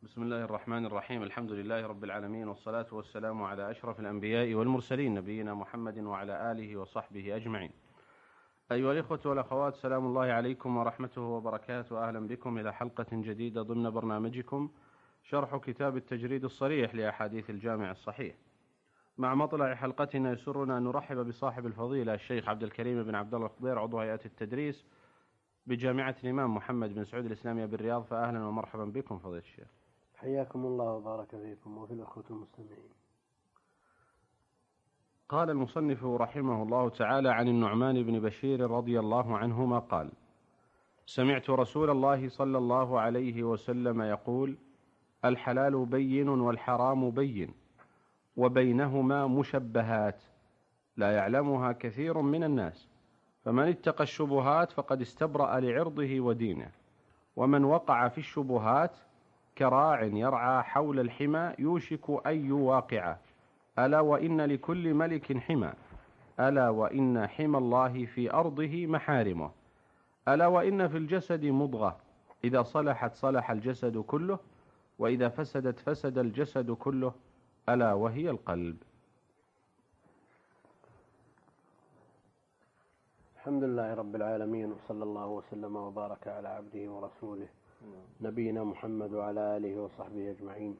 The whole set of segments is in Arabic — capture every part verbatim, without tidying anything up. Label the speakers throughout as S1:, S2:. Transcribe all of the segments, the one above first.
S1: بسم الله الرحمن الرحيم. الحمد لله رب العالمين، والصلاة والسلام على أشرف الأنبياء والمرسلين، نبينا محمد وعلى آله وصحبه أجمعين. أيها الإخوة والأخوات، سلام الله عليكم ورحمته وبركاته. أهلا بكم إلى حلقة جديدة ضمن برنامجكم شرح كتاب التجريد الصريح لأحاديث الجامع الصحيح. مع مطلع حلقتنا يسرنا أن نرحب بصاحب الفضيلة الشيخ عبد الكريم بن عبد الله الخضير، عضو هيئة التدريس بجامعة الإمام محمد بن سعود الإسلامية بالرياض. فأهلا ومرحبا بكم فضيلة الشيخ.
S2: حياكم الله وبارك فيكم وفي الأخوة المستمعين.
S1: قال المصنف رحمه الله تعالى عن النعمان بن بشير رضي الله عنهما قال: سمعت رسول الله صلى الله عليه وسلم يقول: الحلال بين والحرام بين، وبينهما مشبهات لا يعلمها كثير من الناس، فمن اتقى الشبهات فقد استبرأ لعرضه ودينه، ومن وقع في الشبهات كراع يرعى حول الحمى يوشك أن يواقعه، ألا وإن لكل ملك حمى، ألا وإن حمى الله في أرضه محارمه، ألا وإن في الجسد مضغة إذا صلحت صلح الجسد كله، وإذا فسدت فسد الجسد كله، ألا وهي القلب.
S2: الحمد لله رب العالمين، وصلى الله وسلم وبارك على عبده ورسوله نبينا محمد وعلى آله وصحبه أجمعين.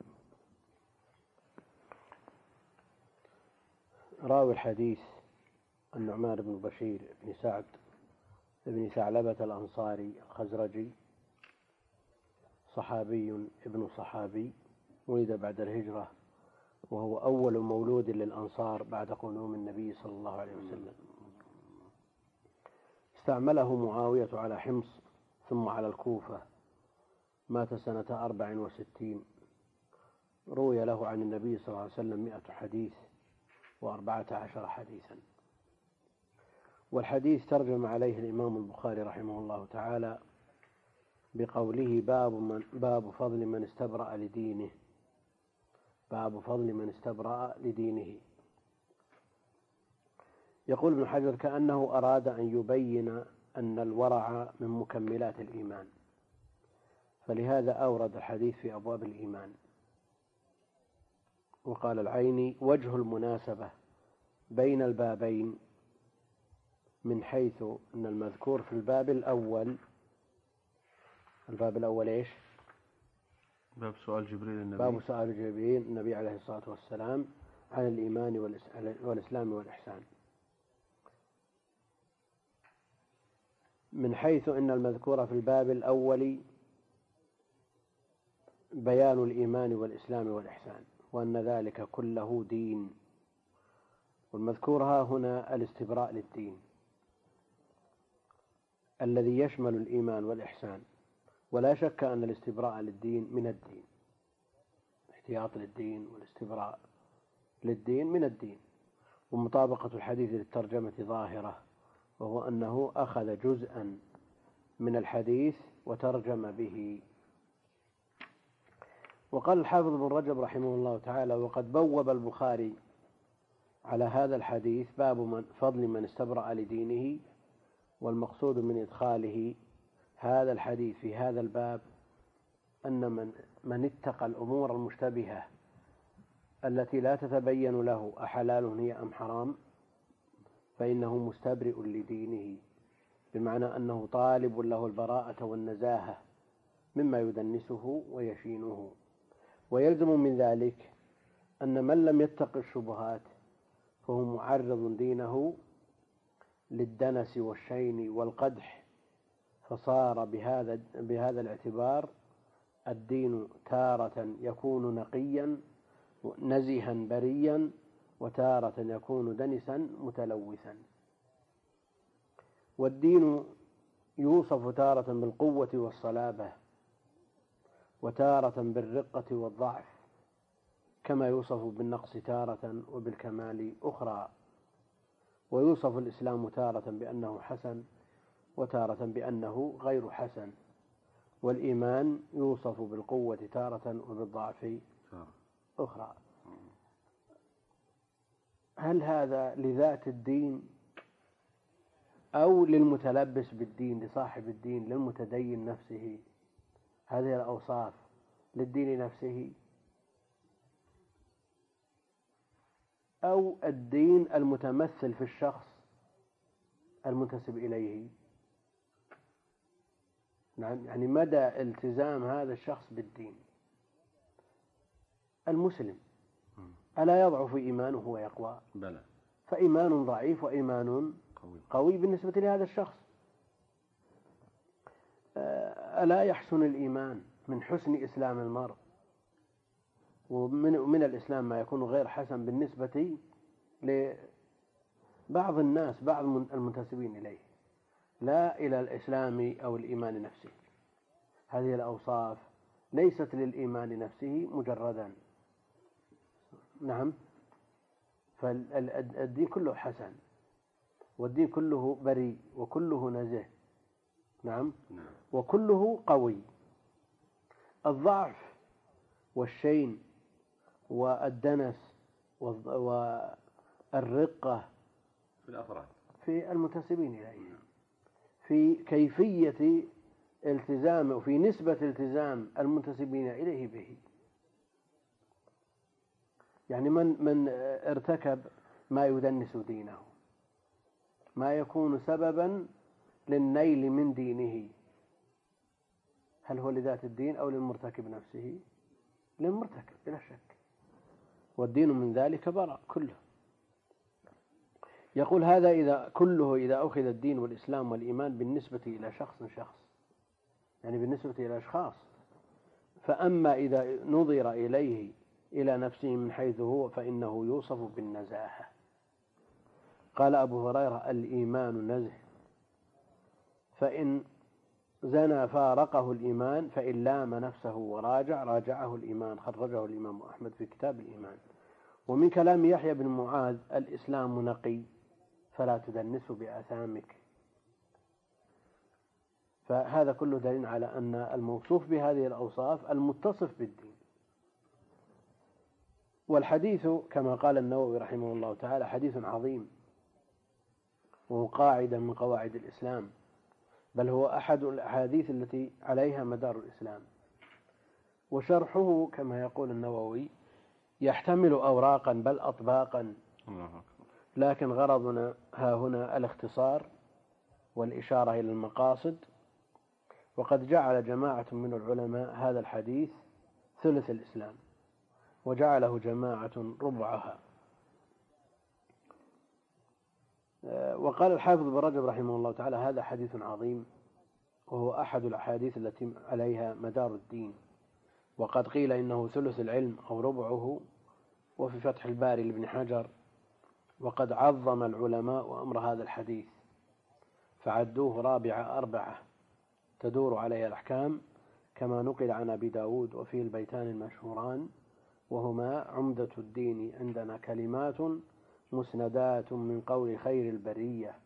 S2: راوي الحديث النعمان بن بشير بن سعد بن ثعلبة الأنصاري الخزرجي، صحابي ابن صحابي، ولد بعد الهجرة، وهو أول مولود للأنصار بعد قدوم النبي صلى الله عليه وسلم. استعمله معاوية على حمص ثم على الكوفة، مات سنة أربع وستين. روي له عن النبي صلى الله عليه وسلم مئة حديث وأربعة عشر حديثا. والحديث ترجم عليه الإمام البخاري رحمه الله تعالى بقوله: باب, من باب فضل من استبرأ لدينه. باب فضل من استبرأ لدينه. يقول ابن حجر: كأنه أراد أن يبين أن الورع من مكملات الإيمان، فلهذا أورد الحديث في أبواب الإيمان. وقال العيني: وجه المناسبة بين البابين من حيث أن المذكور في الباب الأول، الباب الأول إيش؟
S1: باب سؤال جبريل النبي
S2: باب سؤال جبريل النبي عليه الصلاة والسلام عن الإيمان والإسلام والإحسان، من حيث أن المذكور في الباب الأول بيان الإيمان والإسلام والإحسان، وأن ذلك كله دين. والمذكور ها هنا الاستبراء للدين الذي يشمل الإيمان والإحسان، ولا شك أن الاستبراء للدين من الدين، احتياط للدين والاستبراء للدين من الدين. ومطابقة الحديث للترجمة ظاهرة، وهو أنه أخذ جزءا من الحديث وترجم به. وقال الحافظ بن رجب رحمه الله تعالى: وقد بوب البخاري على هذا الحديث باب من فضل من استبرأ لدينه، والمقصود من إدخاله هذا الحديث في هذا الباب أن من, من اتقى الأمور المشتبهة التي لا تتبين له أحلال هي أم حرام، فإنه مستبرئ لدينه، بمعنى أنه طالب له البراءة والنزاهة مما يدنسه ويشينه. ويلزم من ذلك أن من لم يتق الشبهات فهو معرض دينه للدنس والشين والقدح، فصار بهذا, بهذا الاعتبار الدين تارة يكون نقيا نزها بريا، وتارة يكون دنسا متلوثا. والدين يوصف تارة بالقوة والصلابة، وتارة بالرقة والضعف، كما يوصف بالنقص تارة وبالكمال أخرى. ويوصف الإسلام تارة بأنه حسن، وتارة بأنه غير حسن. والإيمان يوصف بالقوة تارة وبالضعف أخرى. هل هذا لذات الدين أو للمتلبس بالدين، لصاحب الدين، للمتدين نفسه؟ هذه الأوصاف للدين نفسه أو الدين المتمثل في الشخص المنتسب إليه؟ نعم، يعني مدى التزام هذا الشخص بالدين. المسلم ألا يضعف إيمانه ويقوى؟
S1: بلى.
S2: فإيمان ضعيف وإيمان
S1: قوي,
S2: قوي بالنسبة لهذا الشخص. ألا يحسن الإيمان من حسن إسلام المرء؟ ومن من الإسلام ما يكون غير حسن بالنسبة لبعض الناس، بعض المنتسبين إليه، لا إلى الإسلام أو الإيمان نفسه. هذه الأوصاف ليست للإيمان نفسه مجردا. نعم، فالدين كله حسن، والدين كله بريء، وكله نزه. نعم، وكله قوي. الضعف والشين والدنس والرقة
S1: في الأفراد،
S2: في المنتسبين إليه، في كيفية التزام وفي نسبة التزام المنتسبين إليه به. يعني من من ارتكب ما يدنس دينه، ما يكون سببا للنيل من دينه، هل هو لذات الدين أو للمرتكب نفسه؟ للمرتكب بلا شك، والدين من ذلك براء كله. يقول هذا إذا كله إذا أخذ الدين والإسلام والإيمان بالنسبة إلى شخص شخص، يعني بالنسبة إلى أشخاص. فأما إذا نظر إليه إلى نفسه من حيث هو فإنه يوصف بالنزاهة. قال أبو هريرة: الإيمان نزه، فإن زنى فارقه الإيمان، فإن لام نفسه وراجع راجعه الإيمان. خرجه الإمام أحمد في كتاب الإيمان. ومن كلام يحيى بن معاذ: الإسلام نقي فلا تدنسه بآثامك. فهذا كله دليل على أن الموصوف بهذه الأوصاف المتصف بالدين. والحديث كما قال النووي رحمه الله تعالى حديث عظيم، وهو قاعدة من قواعد الإسلام، بل هو أحد الأحاديث التي عليها مدار الإسلام. وشرحه كما يقول النووي يحتمل أوراقا بل أطباقا، لكن غرضنا ها هنا الاختصار والإشارة إلى المقاصد. وقد جعل جماعة من العلماء هذا الحديث ثلث الإسلام، وجعله جماعة ربعها. وقال الحافظ بن رجب رحمه الله تعالى: هذا حديث عظيم، وهو أحد الأحاديث التي عليها مدار الدين. وقد قيل إنه ثلث العلم أو ربعه، وفي فتح الباري لابن حجر: وقد عظم العلماء أمر هذا الحديث فعدوه رابع أربعة تدور عليه الأحكام، كما نقل عن أبي داود. وفيه البيتان المشهوران وهما: عمدة الدين عندنا كلمات مسندات من قول خير البرية،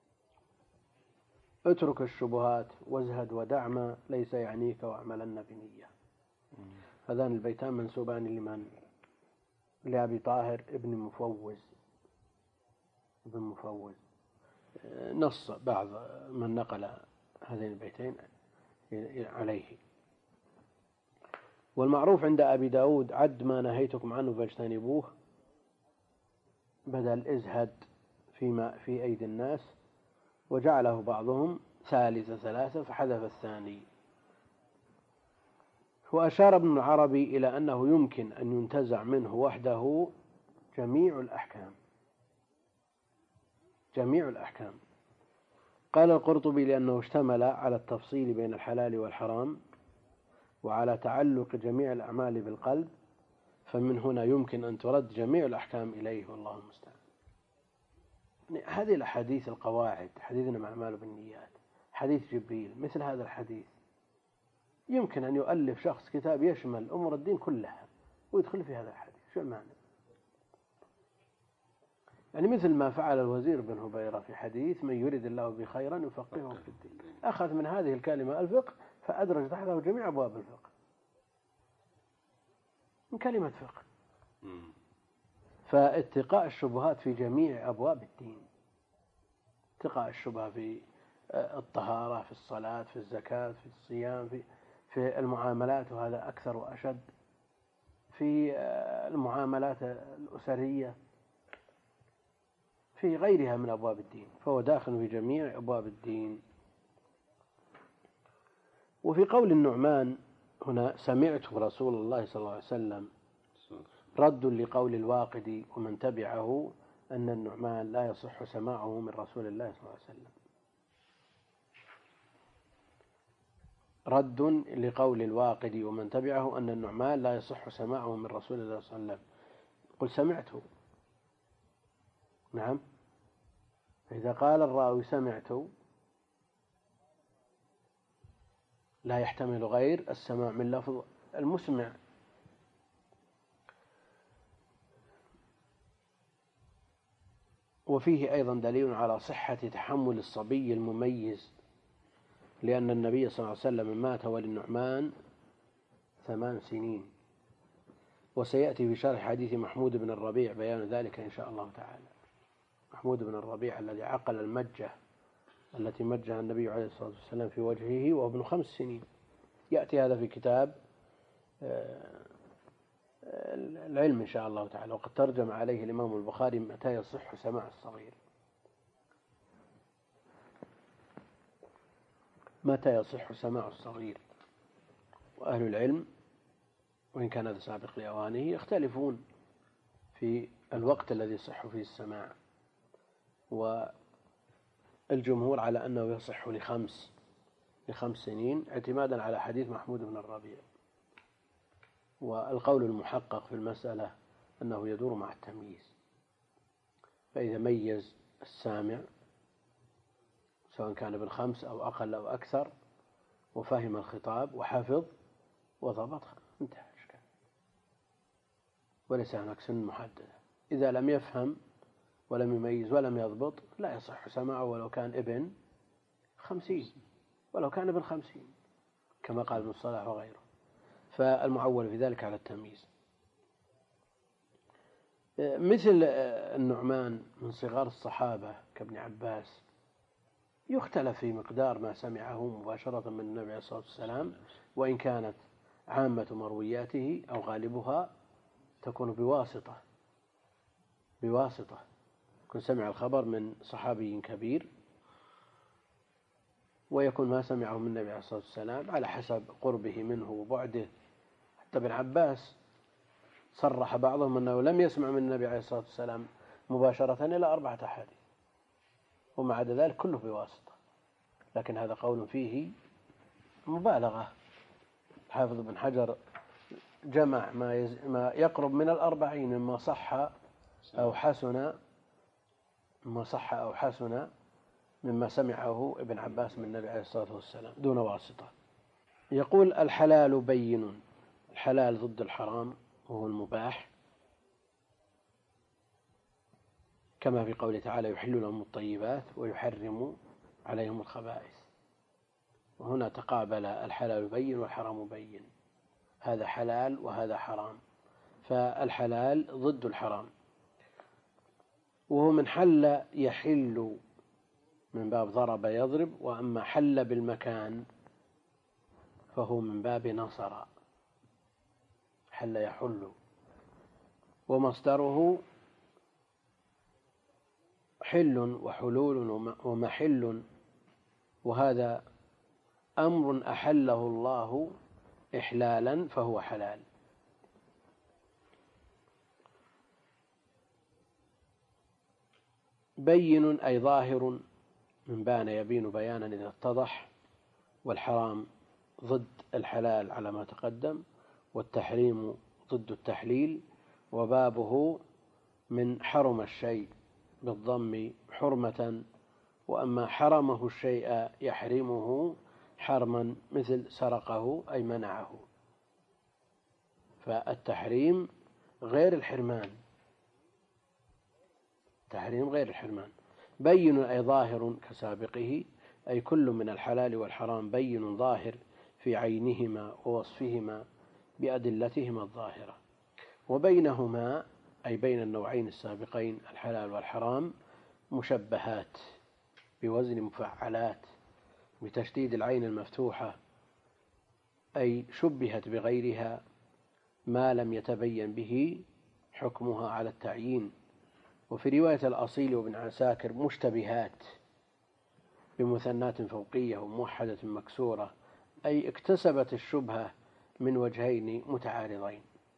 S2: اترك الشبهات وازهد ودع ما ليس يعنيك واعملن بنية. هذان البيتان منسوبان لمن؟ لأبي طاهر ابن مفوز ابن مفوز. نص بعض من نقل هذين البيتين عليه. والمعروف عند أبي داود: عد ما نهيتكم عنه فاجتنبوه، بدل ازهد فيما في أيدي الناس، وجعله بعضهم ثالث ثلاثة فحذف الثاني. وأشار ابن العربي إلى أنه يمكن أن ينتزع منه وحده جميع الأحكام جميع الأحكام. قال القرطبي: لأنه اشتمل على التفصيل بين الحلال والحرام، وعلى تعلق جميع الأعمال بالقلب، فمن هنا يمكن أن ترد جميع الأحكام إليه، والله المستعان. هذه الأحاديث القواعد، حديثنا مع أعمال بالنيات، حديث جبريل، مثل هذا الحديث يمكن أن يؤلف شخص كتاب يشمل أمور الدين كلها ويدخل في هذا الحديث. شو المعنى؟ يعني مثل ما فعل الوزير بن هبيرة في حديث: من يريد الله بخيرا يفقهه في الدين. أخذ من هذه الكلمة الفقه فأدرج تحته جميع أبواب الفقه، من كلمة فقه. فاتقاء الشبهات في جميع أبواب الدين، اتقاء الشبهة في الطهارة، في الصلاة، في الزكاة، في الصيام، في, في المعاملات، وهذا أكثر وأشد في المعاملات الأسرية، في غيرها من أبواب الدين، فهو داخل في جميع أبواب الدين. وفي قول النعمان هنا سمعت رسول الله صلى الله عليه وسلم رد لقول الواقدي ومن تبعه أن النعمان لا يصح سماعه من رسول الله صلى الله عليه وسلم. رد لقول الواقدي ومن تبعه أن النعمان لا يصح سماعه من رسول الله صلى الله عليه وسلم. قل سمعته، نعم. فإذا قال الراوي سمعت لا يحتمل غير السماع من لفظ المسمع. وفيه أيضا دليل على صحة تحمل الصبي المميز، لأن النبي صلى الله عليه وسلم مات وللنعمان ثمان سنين، وسيأتي في شرح حديث محمود بن الربيع بيان ذلك إن شاء الله تعالى. محمود بن الربيع الذي عقل المجة التي مجها النبي عليه الصلاة والسلام في وجهه وهو ابن خمس سنين، يأتي هذا في كتاب العلم إن شاء الله تعالى، وقد ترجم عليه الإمام البخاري متى يصح سماع الصغير، متى يصح سماع الصغير. وأهل العلم وإن كان هذا سابق لأوانه يختلفون في الوقت الذي يصح فيه السماع، والجمهور على أنه يصح لخمس لخمس سنين اعتمادا على حديث محمود بن الربيع. والقول المحقق في المسألة أنه يدور مع التمييز، فإذا ميز السامع سواء كان بالخمس أو أقل أو أكثر وفهم الخطاب وحفظ وضبطها انتهى الإشكال، وليس هناك سن محددة. إذا لم يفهم ولم يميز ولم يضبط لا يصح سماعه ولو كان ابن خمسين، ولو كان ابن خمسين كما قال ابن الصلاح وغيره، فالمعول في ذلك على التمييز. مثل النعمان من صغار الصحابة كابن عباس يختلف في مقدار ما سمعه مباشرة من النبي عليه الصلاة والسلام، وإن كانت عامة مروياته أو غالبها تكون بواسطة بواسطة يكون سمع الخبر من صحابي كبير، ويكون ما سمعه من النبي عليه الصلاة والسلام على حسب قربه منه وبعده. حتى ابن عباس صرح بعضهم أنه لم يسمع من النبي عليه الصلاة والسلام مباشرة إلى أربعة أحاديث، وما عدا ذلك كله بواسطة، لكن هذا قول فيه مبالغة. حافظ بن حجر جمع ما, يز... ما يقرب من الأربعين مما صح أو حسن مما صح أو حسن مما سمعه ابن عباس من النبي عليه الصلاة والسلام دون واسطة. يقول الحلال بين، الحلال ضد الحرام وهو المباح، كما في قوله تعالى يحل لهم الطيبات ويحرم عليهم الخبائث، وهنا تقابل الحلال بين والحرام بين، هذا حلال وهذا حرام، فالحلال ضد الحرام، وهو من حل يحل من باب ضرب يضرب، وأما حل بالمكان فهو من باب نصر، حل يحل، ومصدره حل وحلول ومحل، وهذا أمر أحله الله إحلالا فهو حلال. بين أي ظاهر، من بان يبين بيانا إذا اتضح، والحرام ضد الحلال على ما تقدم، والتحريم ضد التحليل، وبابه من حرم الشيء بالضم حرمة، وأما حرمه الشيء يحرمه حرما مثل سرقه أي منعه، فالتحريم غير الحرمان، تحريم غير الحرمان. بين أي ظاهر كسابقه، أي كل من الحلال والحرام بين ظاهر في عينهما ووصفهما بأدلتهما الظاهرة، وبينهما أي بين النوعين السابقين الحلال والحرام مشبهات بوزن مفعلات بتشديد العين المفتوحة أي شبهت بغيرها ما لم يتبين به حكمها على التعيين. وفي رواية الأصيل وابن عساكر مشتبهات بمثنات فوقية وموحدة مكسورة، أي اكتسبت الشبهة من وجهين متعارضين.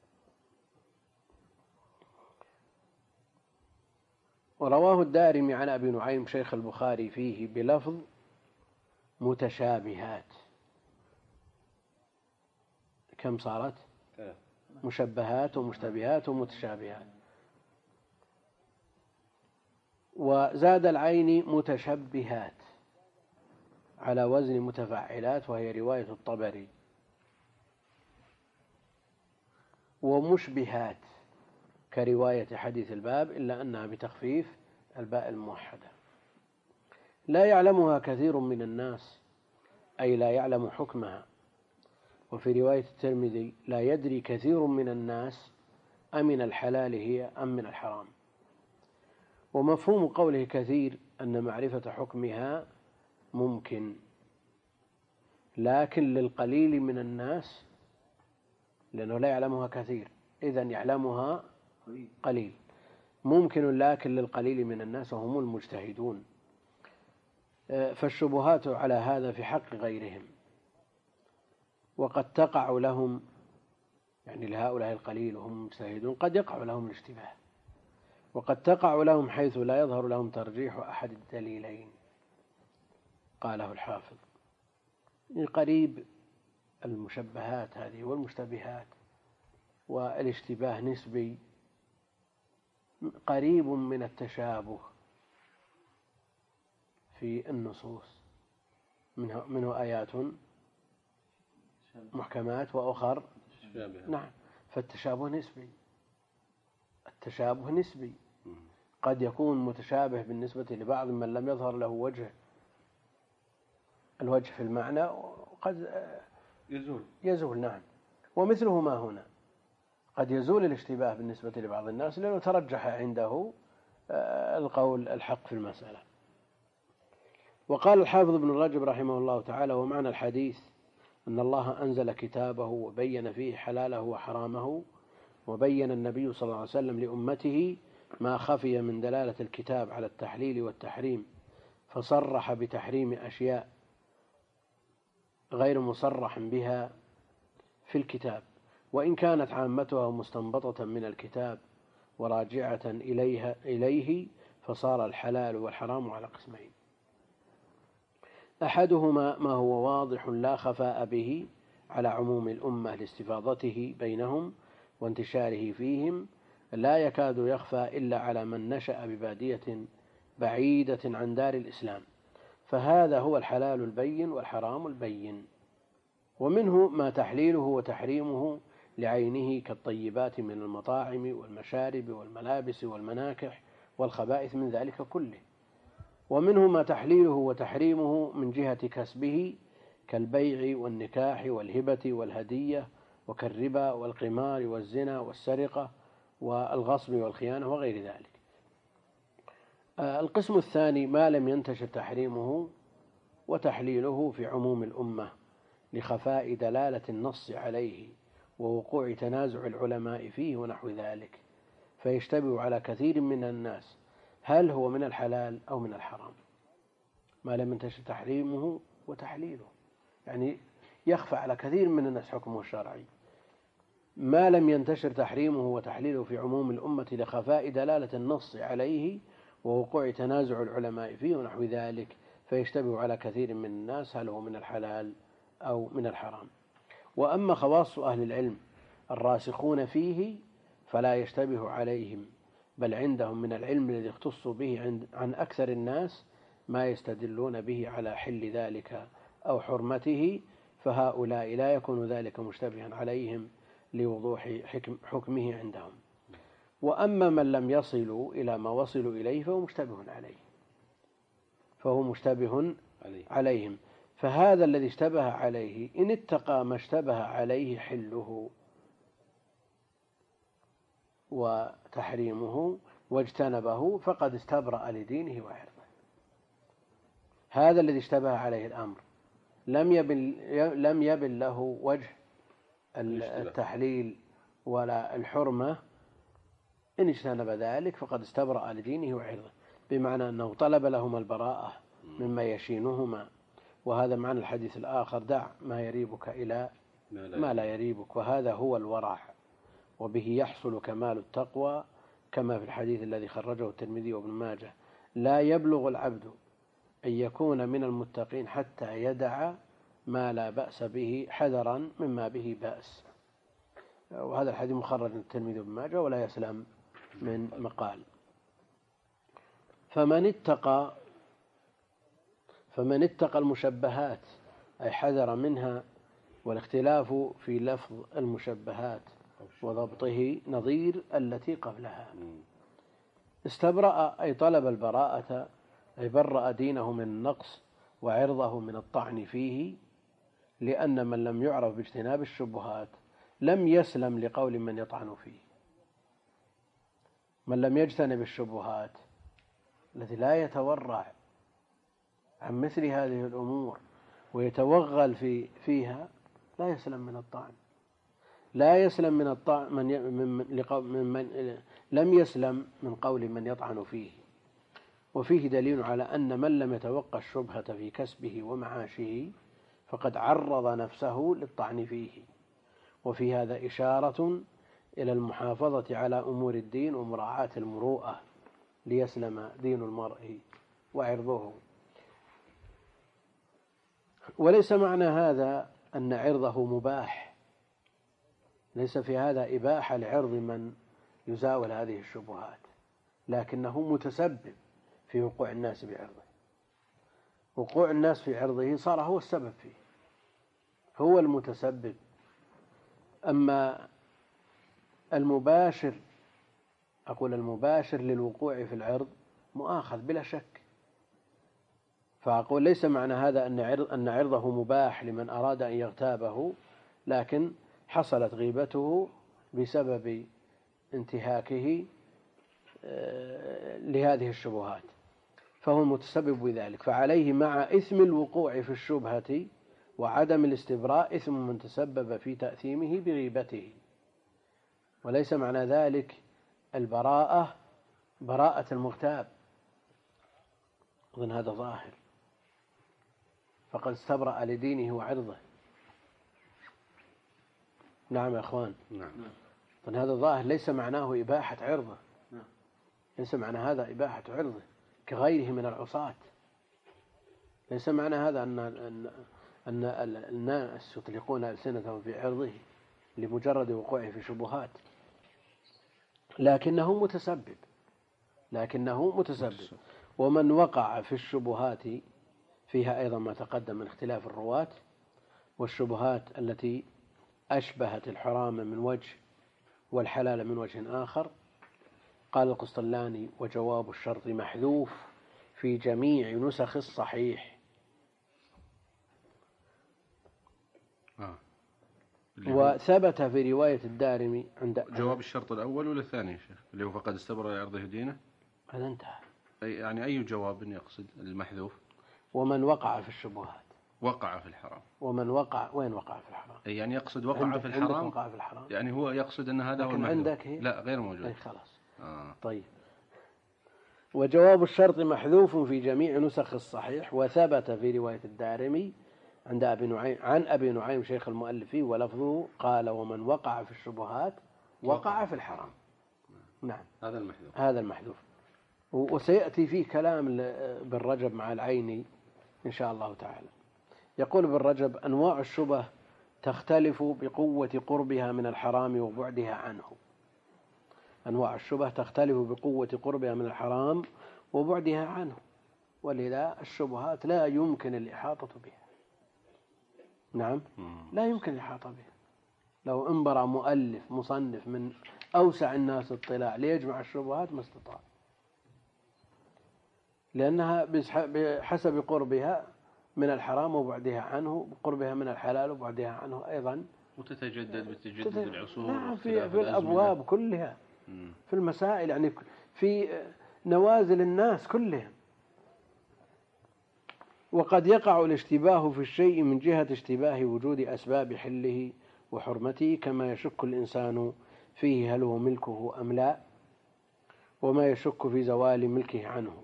S2: ورواه الدارمي عن أبي نعيم شيخ البخاري فيه بلفظ متشابهات. كم صارت؟ مشبهات ومشتبهات ومتشابهات. وزاد العين متشبهات على وزن متفعلات، وهي رواية الطبري. ومشبهات كرواية حديث الباب، إلا أنها بتخفيف الباء الموحدة. لا يعلمها كثير من الناس، أي لا يعلم حكمها. وفي رواية الترمذي لا يدري كثير من الناس أمن الحلال هي أم من الحرام. ومفهوم قوله كثير أن معرفة حكمها ممكن، لكن للقليل من الناس، لأنه لا يعلمها كثير إذن يعلمها قليل. ممكن لكن للقليل من الناس وهم المجتهدون. فالشبهات على هذا في حق غيرهم، وقد تقع لهم، يعني لهؤلاء القليل وهم المجتهدون قد يقع لهم الاشتباه، وقد تقع لهم حيث لا يظهر لهم ترجيح أحد الدليلين. قاله الحافظ. قريب المشبهات هذه والمشتبهات والاشتباه نسبي، قريب من التشابه في النصوص، منه, منه آيات محكمات وأخر نعم. فالتشابه نسبي، التشابه نسبي. قد يكون متشابه بالنسبة لبعض من لم يظهر له وجه الوجه في المعنى، وقد
S1: يزول
S2: يزول نعم. ومثله ما هنا، قد يزول الاشتباه بالنسبة لبعض الناس لأنه ترجح عنده القول الحق في المسألة. وقال الحافظ ابن رجب رحمه الله تعالى: ومعنى الحديث أن الله أنزل كتابه وبين فيه حلاله وحرامه، وبين النبي صلى الله عليه وسلم لأمته ما خفي من دلالة الكتاب على التحليل والتحريم، فصرح بتحريم أشياء غير مصرح بها في الكتاب، وإن كانت عامتها مستنبطة من الكتاب وراجعة إليها إليه، فصار الحلال والحرام على قسمين: أحدهما ما هو واضح لا خفاء به على عموم الأمة لاستفاضته بينهم وانتشاره فيهم، لا يكاد يخفى إلا على من نشأ ببادية بعيدة عن دار الإسلام، فهذا هو الحلال البين والحرام البين. ومنه ما تحليله وتحريمه لعينه كالطيبات من المطاعم والمشارب والملابس والمناكح والخبائث من ذلك كله. ومنه ما تحليله وتحريمه من جهة كسبه كالبيع والنكاح والهبة والهدية، وكالربا والقمار والزنا والسرقة والغصب والخيانة وغير ذلك. القسم الثاني ما لم ينتشر تحريمه وتحليله في عموم الأمة لخفاء دلالة النص عليه ووقوع تنازع العلماء فيه ونحو ذلك، فيشتبه على كثير من الناس هل هو من الحلال أو من الحرام. ما لم ينتشر تحريمه وتحليله، يعني يخفى على كثير من الناس حكمه الشرعي. ما لم ينتشر تحريمه وتحليله في عموم الأمة لخفاء دلالة النص عليه ووقوع تنازع العلماء فيه ونحو ذلك، فيشتبه على كثير من الناس هل هو من الحلال أو من الحرام. وأما خواص أهل العلم الراسخون فيه فلا يشتبه عليهم، بل عندهم من العلم الذي اختصوا به عن أكثر الناس ما يستدلون به على حل ذلك أو حرمته، فهؤلاء لا يكون ذلك مشتبها عليهم لوضوح حكمه عندهم. وأما من لم يصلوا إلى ما وصلوا إليه فهو مشتبه عليه فهو مشتبه عليهم. فهذا الذي اشتبه عليه إن اتقى ما اشتبه عليه حله وتحريمه واجتنبه فقد استبرأ لدينه وعرضه. هذا الذي اشتبه عليه الأمر لم يبن لم يبن له وجه التحليل ولا الحرمة، إن اجتنب ذلك فقد استبرأ لدينه وعرضه، بمعنى أنه طلب لهما البراءة مما يشينهما. وهذا معنى الحديث الآخر: دع ما يريبك إلى ما لا يريبك، وهذا هو الورع، وبه يحصل كمال التقوى، كما في الحديث الذي خرجه الترمذي وابن ماجه: لا يبلغ العبد أن يكون من المتقين حتى يدع ما لا بأس به حذرا مما به بأس. وهذا الحديث مخرج الترمذي وابن ماجه ولا يسلم من مقال. فمن اتقى فمن اتقى المشبهات أي حذر منها، والاختلاف في لفظ المشبهات وضبطه نظير التي قبلها. استبرأ أي طلب البراءة، أي برأ دينه من النقص وعرضه من الطعن فيه، لأن من لم يعرف باجتناب الشبهات لم يسلم لقول من يطعن فيه. من لم يجتنب الشبهات التي لا يتورع عن مثل هذه الأمور ويتوغل في فيها لا يسلم من الطعن، لا يسلم من الطعن من, من, من, من لم يسلم من قول من يطعن فيه. وفيه دليل على أن من لم يتوقع الشبهة في كسبه ومعاشه فقد عرض نفسه للطعن فيه. وفي هذا إشارة إلى المحافظة على أمور الدين ومراعاة المروءة ليسلم دين المرء وعرضه. وليس معنى هذا أن عرضه مباح، ليس في هذا إباحة لعرض من يزاول هذه الشبهات، لكنه متسبب في وقوع الناس بعرضه. وقوع الناس في عرضه صار هو السبب فيه، هو المتسبب. أما المباشر، أقول المباشر للوقوع في العرض مؤاخذ بلا شك. فأقول ليس معنى هذا أن عرض أن عرضه مباح لمن أراد أن يغتابه، لكن حصلت غيبته بسبب انتهاكه لهذه الشبهات، فهو المتسبب بذلك. فعليه مع إثم الوقوع في الشبهة وعدم الاستبراء إثم من تسبب في تأثيمه بغيبته. وليس معنى ذلك البراءة براءة المغتاب، أظن هذا ظاهر، فقد استبرأ لدينه وعرضه. نعم يا أخوان،
S1: نعم.
S2: أظن هذا ظاهر، ليس معناه إباحة عرضه، ليس معنى هذا إباحة عرضه كغيره من العصاة. ليس معنى هذا أن أن أن الناس يطلقون ألسنتهم في عرضه لمجرد وقوعه في شبهات، لكنه متسبب لكنه متسبب ومن وقع في الشبهات فيها أيضا ما تقدم من اختلاف الرواة، والشبهات التي أشبهت الحرام من وجه والحلال من وجه آخر. قال القسطلاني: وجواب الشرط محذوف في جميع نسخ الصحيح.
S1: آه.
S2: وثبت في رواية الدارمي عند
S1: جواب الشرط الأول ولا الثاني يا شيخ، اللي هو فقد استبرأ لعرضه دينه؟
S2: هذا انتهى.
S1: أي يعني أي جواب يقصد المحذوف؟
S2: ومن وقع في الشبهات.
S1: وقع في الحرام.
S2: ومن وقع وين وقع في الحرام؟
S1: أي يعني يقصد وقع في الحرام.
S2: وقع في الحرام.
S1: يعني هو يقصد أن هذا هو المحذوف.
S2: عندك هي؟
S1: لا غير موجود.
S2: أي خلاص.
S1: آه.
S2: طيب. وجواب الشرط محذوف في جميع نسخ الصحيح. وثبت في رواية الدارمي عند أبي نعيم عن أبي نعيم شيخ المؤلف ولفظه قال: ومن وقع في الشبهات وقع, وقع في الحرام. نعم،
S1: هذا المحذوف.
S2: هذا المحذوف. وسيأتي فيه كلام بالرجب مع العيني إن شاء الله تعالى. يقول بالرجب: أنواع الشبه تختلف بقوة قربها من الحرام وبعدها عنه. أنواع الشبه تختلف بقوة قربها من الحرام وبعدها عنه، ولذا الشبهات لا يمكن الإحاطة بها. نعم، لا يمكن الإحاطة بها. لو انبرى مؤلف مصنف من أوسع الناس اطلاع ليجمع الشبهات ما استطاع، لأنها بحسب قربها من الحرام وبعدها عنه، قربها من الحلال وبعدها عنه أيضا،
S1: وتتجدد بتجدد العصور.
S2: نعم، في, في الأبواب كلها، في المسائل، يعني في نوازل الناس كلهم. وقد يقع الاشتباه في الشيء من جهة اشتباه وجود أسباب حله وحرمته، كما يشك الإنسان فيه هل هو ملكه أم لا، وما يشك في زوال ملكه عنه.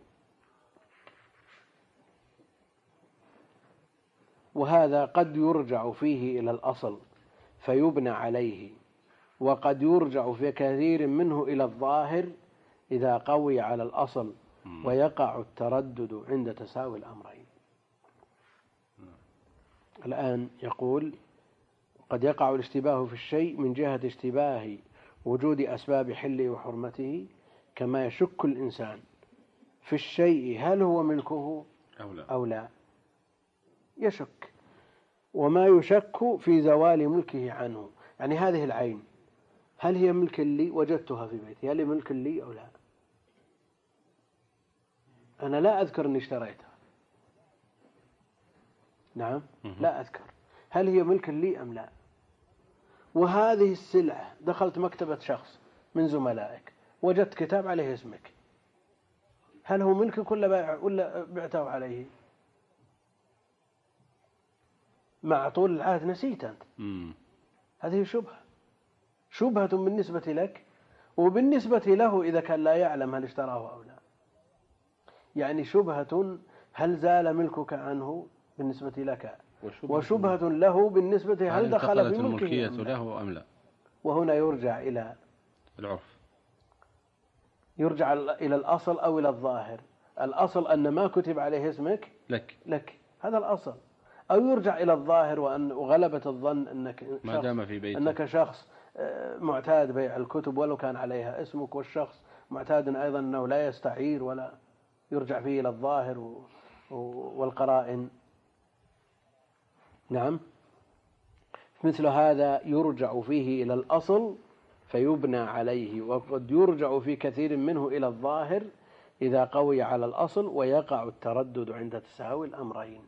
S2: وهذا قد يرجع فيه إلى الأصل فيبنى عليه، وقد يرجع في كثير منه إلى الظاهر إذا قوي على الأصل، ويقع التردد عند تساوي الأمرين. الآن يقول قد يقع الاشتباه في الشيء من جهة اشتباه وجود أسباب حله وحرمته، كما يشك الإنسان في الشيء هل هو ملكه
S1: أو لا,
S2: أو لا. يشك، وما يشك في زوال ملكه عنه. يعني هذه العين هل هي ملك لي؟ وجدتها في بيتي، هل هي ملك لي أو لا؟ أنا لا أذكر أني اشتريتها، نعم لا أذكر، هل هي ملك لي أم لا؟ وهذه السلعة دخلت مكتبة شخص من زملائك، وجدت كتاب عليه اسمك، هل هو ملكك ولا بعته عليه؟ مع طول العهد نسيت أنت. مم. هذه شبهة، شبهة بالنسبة لك وبالنسبة له إذا كان لا يعلم هل اشتراه أو لا. يعني شبهة هل زال ملكك عنه بالنسبة لك، وشبهة, وشبهة له بالنسبة هل دخل في ملكه
S1: أم له أم لا.
S2: وهنا يرجع إلى
S1: العرف،
S2: يرجع إلى الأصل أو إلى الظاهر. الأصل أن ما كتب عليه اسمك
S1: لك,
S2: لك. هذا الأصل. أو يرجع إلى الظاهر وأن غلبة الظن أنك
S1: ما دام في بيته،
S2: أنك شخص معتاد بيع الكتب ولو كان عليها اسمك، والشخص معتاد أيضا أنه لا يستعير، ولا يرجع فيه إلى الظاهر والقرائن. نعم، مثل هذا يرجع فيه إلى الأصل فيبنى عليه، وقد يرجع في كثير منه إلى الظاهر إذا قوي على الأصل، ويقع التردد عند تساوي الأمرين.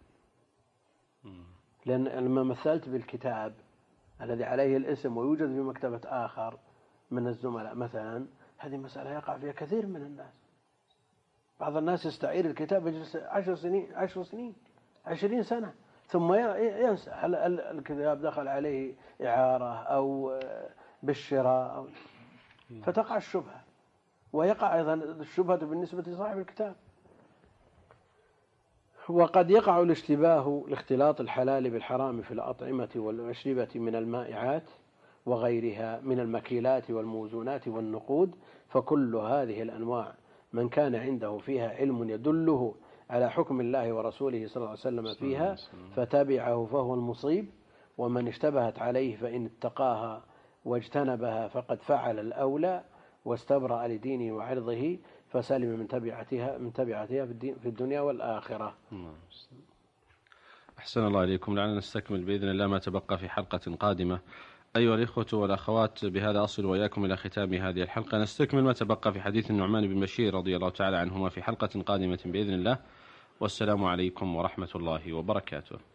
S2: لأن لما مثلت بالكتاب الذي عليه الاسم ويوجد في مكتبة آخر من الزملاء مثلا، هذه مسألة يقع فيها كثير من الناس. بعض الناس يستعير الكتاب يجلس عشر سنين عشر سنين عشرين سنة ثم ينسى هل الكتاب دخل عليه إعارة أو بالشراء أو، فتقع الشبهة، ويقع أيضا الشبهة بالنسبة لصاحب الكتاب. وقد يقع الاشتباه لاختلاط الحلال بالحرام في الأطعمة والأشربة من المائعات وغيرها من المكيلات والموزونات والنقود، فكل هذه الأنواع من كان عنده فيها علم يدله على حكم الله ورسوله صلى الله عليه وسلم فيها فتبعه فهو المصيب، ومن اشتبهت عليه فإن اتقاها واجتنبها فقد فعل الأولى واستبرأ لدينه وعرضه فسلم من تبعتها من تبعتها في الدنيا والآخرة.
S1: أحسن الله إليكم. لعلنا نستكمل بإذن الله ما تبقى في حلقة قادمة. أيها الإخوة والأخوات، بهذا أصل وإياكم إلى ختام هذه الحلقة. نستكمل ما تبقى في حديث النعمان بن بشير رضي الله تعالى عنهما في حلقة قادمة بإذن الله، والسلام عليكم ورحمة الله وبركاته.